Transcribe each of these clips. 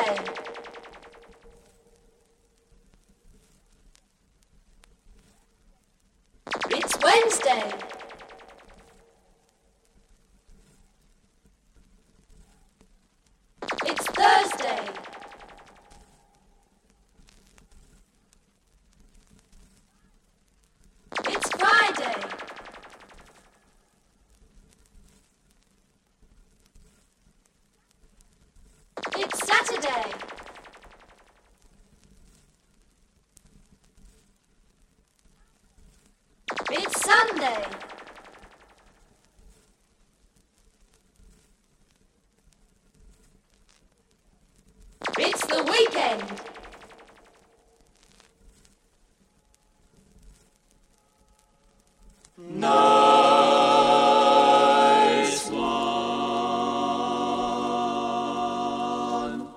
Tuesday. It's Wednesday. It's Thursday. It's Friday. It's Saturday. It's Sunday. It's the weekend. Nice one.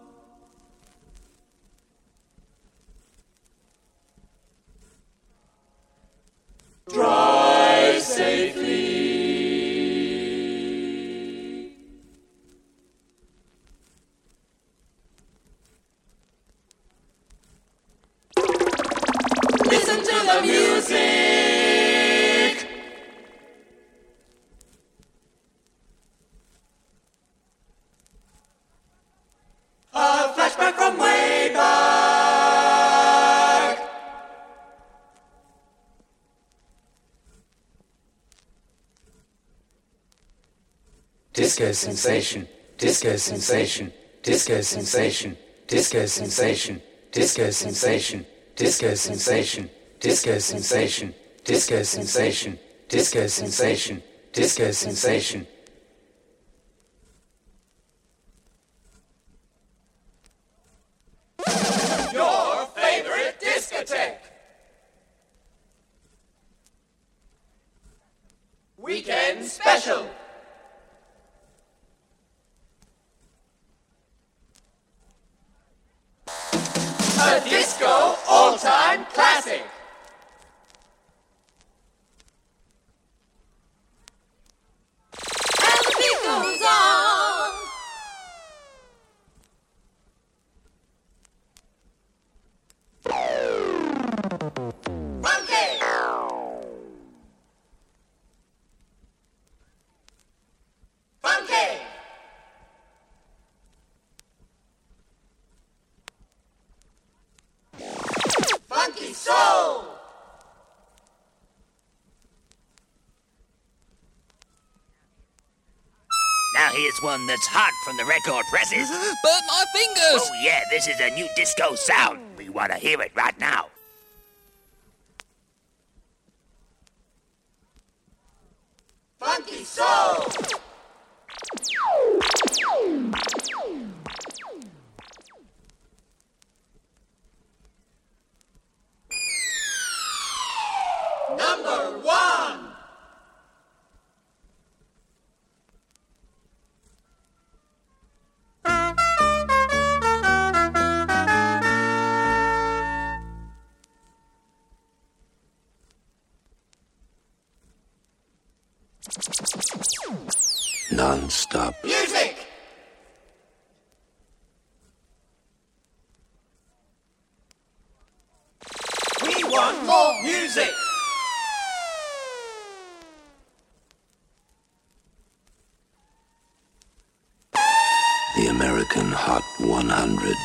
Drive safely. Listen to the music. A flashback from way back. Disco sensation, disco sensation, disco sensation, disco sensation, disco sensation, disco sensation, disco sensation, disco sensation, disco sensation, disco sensation. Your favorite discotheque. Weekend special. A disco all-time classic. And the beat goes on. Funky. Funky. Funky soul. Now here's one that's hot from the record presses. Burnt my fingers! Oh yeah, this is a new disco sound. We want to hear it right now. Funky soul. Number one. Non-stop. Music. We want more music. The American Hot 100.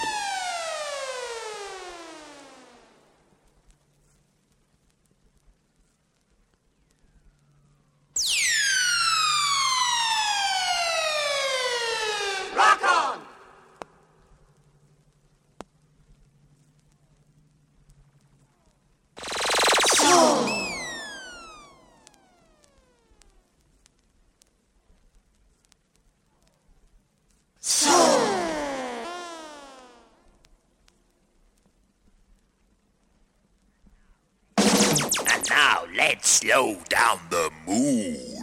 Rock on. And now let's slow down the mood.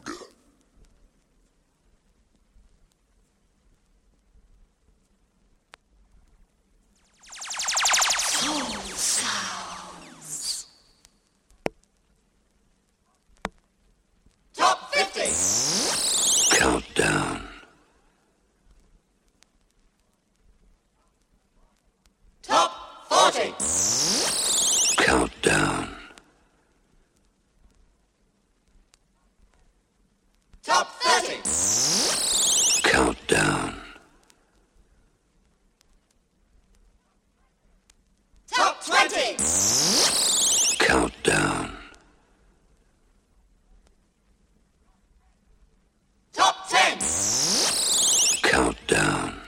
Top 50. Countdown. 40. Countdown. Top 30. Countdown. Top 20. Countdown. Top 10. Countdown.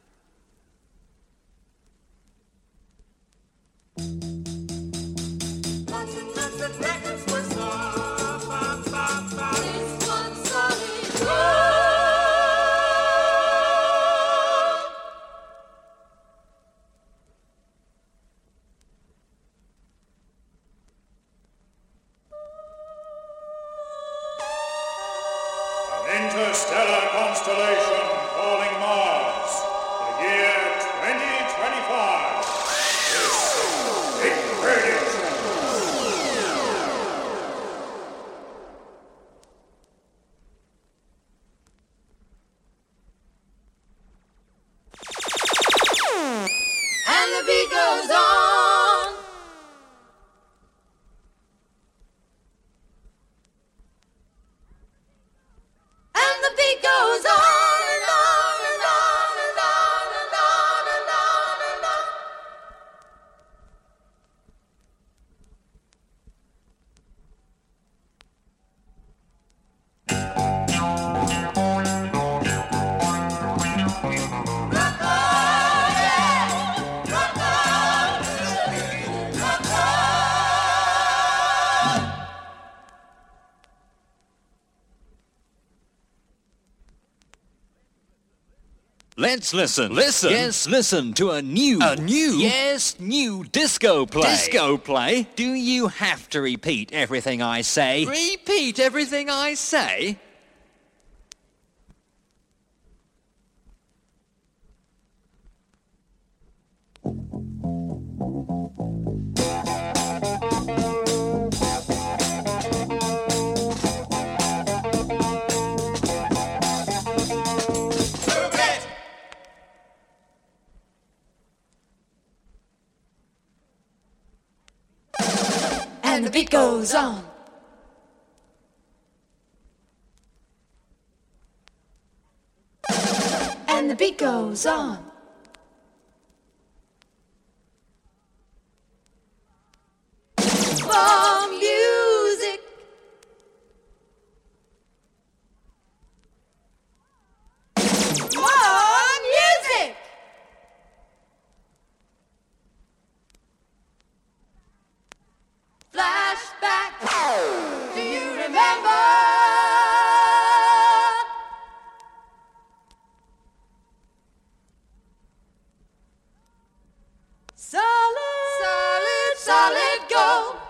It's one solid gold. An interstellar constellation calling Mars. The year 2025. This is Big Radio Show. And the beat goes on. And the beat goes on and on and on and on and on and on and on. Let's listen. Listen? Yes, listen to a new... A new? Yes, new disco play. Disco play? Do you have to repeat everything I say? Repeat everything I say? Move it. And the beat goes on. And the beat goes on. For music. More music. Flashback. Do you remember? Solid, solid, solid gold.